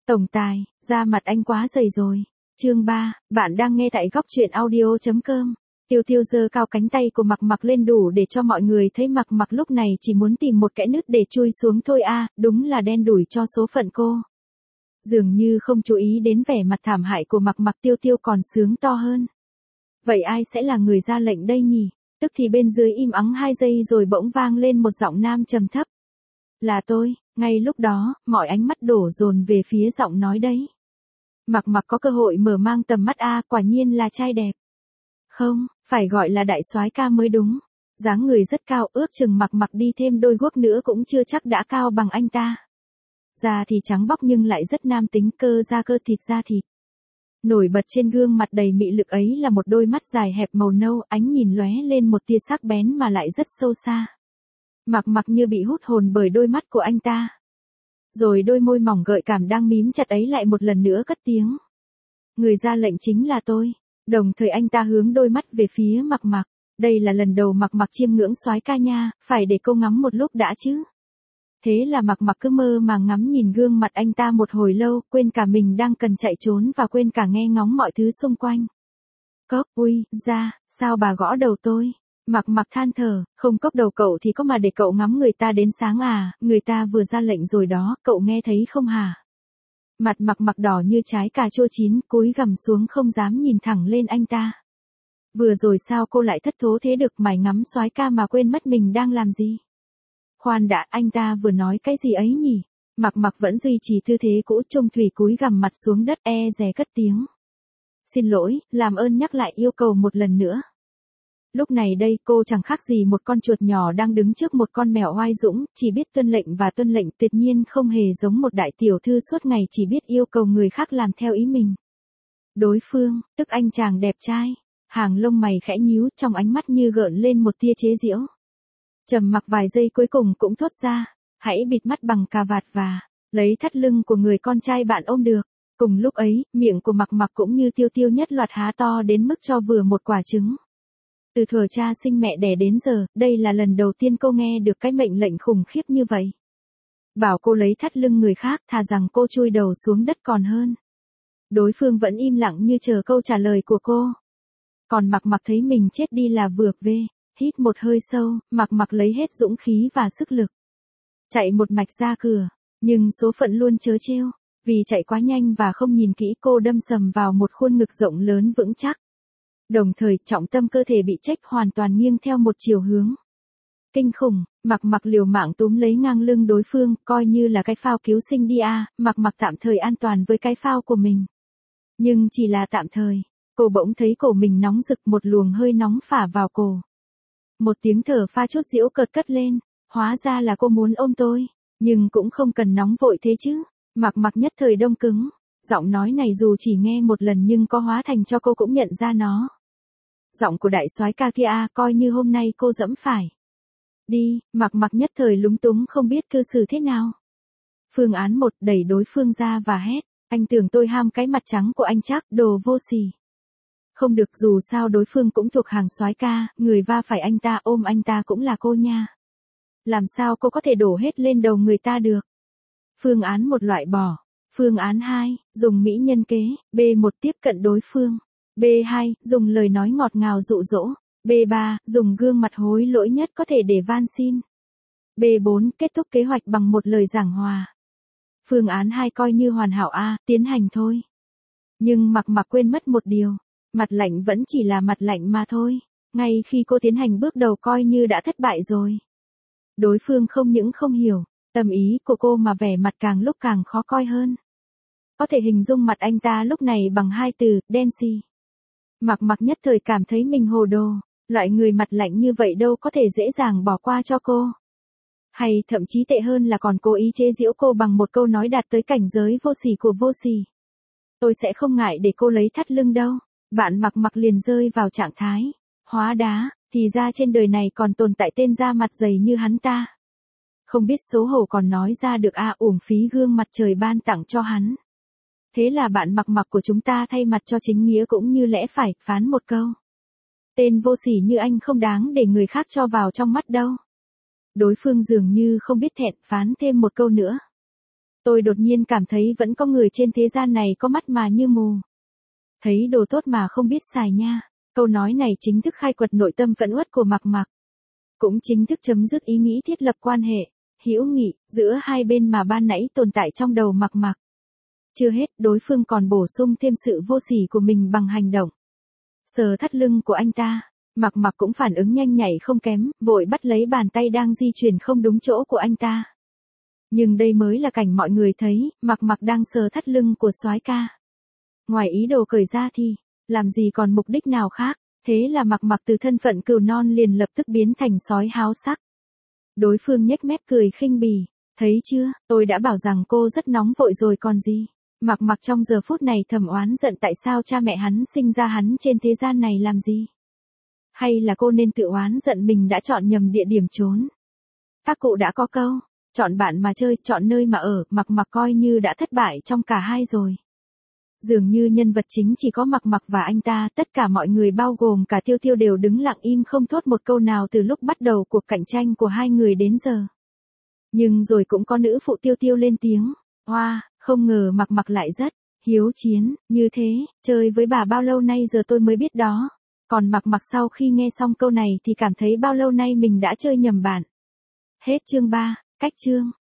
Tổng tài, da mặt anh quá dày rồi. Chương 3, bạn đang nghe tại góc truyện audio.com. Tiêu Tiêu giơ cao cánh tay của Mặc Mặc lên đủ để cho mọi người thấy Mặc Mặc lúc này chỉ muốn tìm một kẽ nứt để chui xuống thôi a, đúng là đen đủi cho số phận cô. Dường như không chú ý đến vẻ mặt thảm hại của Mặc Mặc, Tiêu Tiêu còn sướng to hơn. Vậy ai sẽ là người ra lệnh đây nhỉ? Tức thì bên dưới im ắng 2 giây rồi bỗng vang lên một giọng nam trầm thấp. Là tôi. Ngay lúc đó, mọi ánh mắt đổ dồn về phía giọng nói đấy. Mặc Mặc có cơ hội mở mang tầm mắt quả nhiên là trai đẹp. Không, phải gọi là đại soái ca mới đúng. Dáng người rất cao, ước chừng Mặc Mặc đi thêm đôi guốc nữa cũng chưa chắc đã cao bằng anh ta. Da thì trắng bóc nhưng lại rất nam tính, cơ da cơ thịt da thịt. Nổi bật trên gương mặt đầy mị lực ấy là một đôi mắt dài hẹp màu nâu, ánh nhìn lóe lên một tia sắc bén mà lại rất sâu xa. Mặc Mặc như bị hút hồn bởi đôi mắt của anh ta. Rồi đôi môi mỏng gợi cảm đang mím chặt ấy lại một lần nữa cất tiếng. Người ra lệnh chính là tôi. Đồng thời anh ta hướng đôi mắt về phía Mặc Mặc. Đây là lần đầu Mặc Mặc chiêm ngưỡng soái ca nha, phải để cô ngắm một lúc đã chứ. Thế là Mặc Mặc cứ mơ mà ngắm nhìn gương mặt anh ta một hồi lâu, quên cả mình đang cần chạy trốn và quên cả nghe ngóng mọi thứ xung quanh. Cốc, ui, ra, sao bà gõ đầu tôi? Mặc Mặc than thở, không cốc đầu cậu thì có mà để cậu ngắm người ta đến sáng à, người ta vừa ra lệnh rồi đó, cậu nghe thấy không hả? Mặt Mặc Mặc đỏ như trái cà chua chín, cúi gằm xuống không dám nhìn thẳng lên anh ta. Vừa rồi sao cô lại thất thố thế được, mải ngắm soái ca mà quên mất mình đang làm gì? Khoan đã, anh ta vừa nói cái gì ấy nhỉ? Mặc Mặc vẫn duy trì tư thế cũ, trông thủy cúi gằm mặt xuống đất, dè cất tiếng. Xin lỗi, làm ơn nhắc lại yêu cầu một lần nữa. Lúc này đây cô chẳng khác gì một con chuột nhỏ đang đứng trước một con mèo oai dũng, chỉ biết tuân lệnh và tuân lệnh, tuyệt nhiên không hề giống một đại tiểu thư suốt ngày chỉ biết yêu cầu người khác làm theo ý mình. Đối phương, tức anh chàng đẹp trai, hàng lông mày khẽ nhíu, trong ánh mắt như gợn lên một tia chế giễu. Trầm mặc vài giây cuối cùng cũng thốt ra, hãy bịt mắt bằng cà vạt và lấy thắt lưng của người con trai bạn ôm được. Cùng lúc ấy, miệng của Mặc Mặc cũng như Tiêu Tiêu nhất loạt há to đến mức cho vừa một quả trứng. Từ thuở cha sinh mẹ đẻ đến giờ, đây là lần đầu tiên cô nghe được cái mệnh lệnh khủng khiếp như vậy. Bảo cô lấy thắt lưng người khác, thà rằng cô chui đầu xuống đất còn hơn. Đối phương vẫn im lặng như chờ câu trả lời của cô. Còn Mặc Mặc thấy mình chết đi là vừa về, hít một hơi sâu, Mặc Mặc lấy hết dũng khí và sức lực. Chạy một mạch ra cửa, nhưng số phận luôn trớ trêu, vì chạy quá nhanh và không nhìn kỹ cô đâm sầm vào một khuôn ngực rộng lớn vững chắc. Đồng thời, trọng tâm cơ thể bị chếch hoàn toàn nghiêng theo một chiều hướng. Kinh khủng, Mặc Mặc liều mạng túm lấy ngang lưng đối phương, coi như là cái phao cứu sinh đi Mặc Mặc tạm thời an toàn với cái phao của mình. Nhưng chỉ là tạm thời, cô bỗng thấy cổ mình nóng rực, một luồng hơi nóng phả vào cổ. Một tiếng thở pha chút giễu cợt cất lên, hóa ra là cô muốn ôm tôi, nhưng cũng không cần nóng vội thế chứ. Mặc Mặc nhất thời đông cứng, giọng nói này dù chỉ nghe một lần nhưng có hóa thành cho cô cũng nhận ra nó. Giọng của đại soái ca kia coi như hôm nay cô dẫm phải. Đi, Mặc Mặc nhất thời lúng túng không biết cư xử thế nào. Phương án 1, đẩy đối phương ra và hét, anh tưởng tôi ham cái mặt trắng của anh chắc, đồ vô sỉ. Không được, dù sao đối phương cũng thuộc hàng soái ca, người va phải anh ta ôm anh ta cũng là cô nha. Làm sao cô có thể đổ hết lên đầu người ta được? Phương án 1 loại bỏ. Phương án 2, dùng mỹ nhân kế. B1 tiếp cận đối phương. B2, dùng lời nói ngọt ngào dụ dỗ. B3, dùng gương mặt hối lỗi nhất có thể để van xin. B4, kết thúc kế hoạch bằng một lời giảng hòa. Phương án 2 coi như hoàn hảo tiến hành thôi. Nhưng Mặc Mặc quên mất một điều. Mặt lạnh vẫn chỉ là mặt lạnh mà thôi. Ngay khi cô tiến hành bước đầu coi như đã thất bại rồi. Đối phương không những không hiểu tâm ý của cô mà vẻ mặt càng lúc càng khó coi hơn. Có thể hình dung mặt anh ta lúc này bằng 2 từ, đen xì. Mặc Mặc nhất thời cảm thấy mình hồ đồ, loại người mặt lạnh như vậy đâu có thể dễ dàng bỏ qua cho cô. Hay thậm chí tệ hơn là còn cố ý chế giễu cô bằng một câu nói đạt tới cảnh giới vô sỉ của vô sỉ. Tôi sẽ không ngại để cô lấy thắt lưng đâu. Bạn Mặc Mặc liền rơi vào trạng thái hóa đá, thì ra trên đời này còn tồn tại tên da mặt dày như hắn ta. Không biết xấu hổ còn nói ra được uổng phí gương mặt trời ban tặng cho hắn. Thế là bạn Mặc Mặc của chúng ta thay mặt cho chính nghĩa cũng như lẽ phải, phán một câu. Tên vô sỉ như anh không đáng để người khác cho vào trong mắt đâu. Đối phương dường như không biết thẹn, phán thêm một câu nữa. Tôi đột nhiên cảm thấy vẫn có người trên thế gian này có mắt mà như mù. Thấy đồ tốt mà không biết xài nha. Câu nói này chính thức khai quật nội tâm phẫn uất của Mạc Mạc. Cũng chính thức chấm dứt ý nghĩ thiết lập quan hệ, hữu nghị, giữa hai bên mà ban nãy tồn tại trong đầu Mạc Mạc. Chưa hết, đối phương còn bổ sung thêm sự vô sỉ của mình bằng hành động. Sờ thắt lưng của anh ta, Mạc Mạc cũng phản ứng nhanh nhạy không kém, vội bắt lấy bàn tay đang di chuyển không đúng chỗ của anh ta. Nhưng đây mới là cảnh mọi người thấy, Mạc Mạc đang sờ thắt lưng của soái ca. Ngoài ý đồ cởi ra thì, làm gì còn mục đích nào khác, thế là Mạc Mạc từ thân phận cừu non liền lập tức biến thành sói háo sắc. Đối phương nhếch mép cười khinh bỉ, thấy chưa, tôi đã bảo rằng cô rất nóng vội rồi còn gì. Mạc Mạc trong giờ phút này thầm oán giận tại sao cha mẹ hắn sinh ra hắn trên thế gian này làm gì. Hay là cô nên tự oán giận mình đã chọn nhầm địa điểm trốn. Các cụ đã có câu, chọn bạn mà chơi, chọn nơi mà ở, Mạc Mạc coi như đã thất bại trong cả hai rồi. Dường như nhân vật chính chỉ có Mạc Mạc và anh ta, tất cả mọi người bao gồm cả Tiêu Tiêu đều đứng lặng im không thốt một câu nào từ lúc bắt đầu cuộc cạnh tranh của hai người đến giờ. Nhưng rồi cũng có nữ phụ Tiêu Tiêu lên tiếng, "Oa, không ngờ Mạc Mạc lại rất hiếu chiến, như thế, chơi với bà bao lâu nay giờ tôi mới biết đó." Còn Mạc Mạc sau khi nghe xong câu này thì cảm thấy bao lâu nay mình đã chơi nhầm bạn. Hết chương 3, cách chương.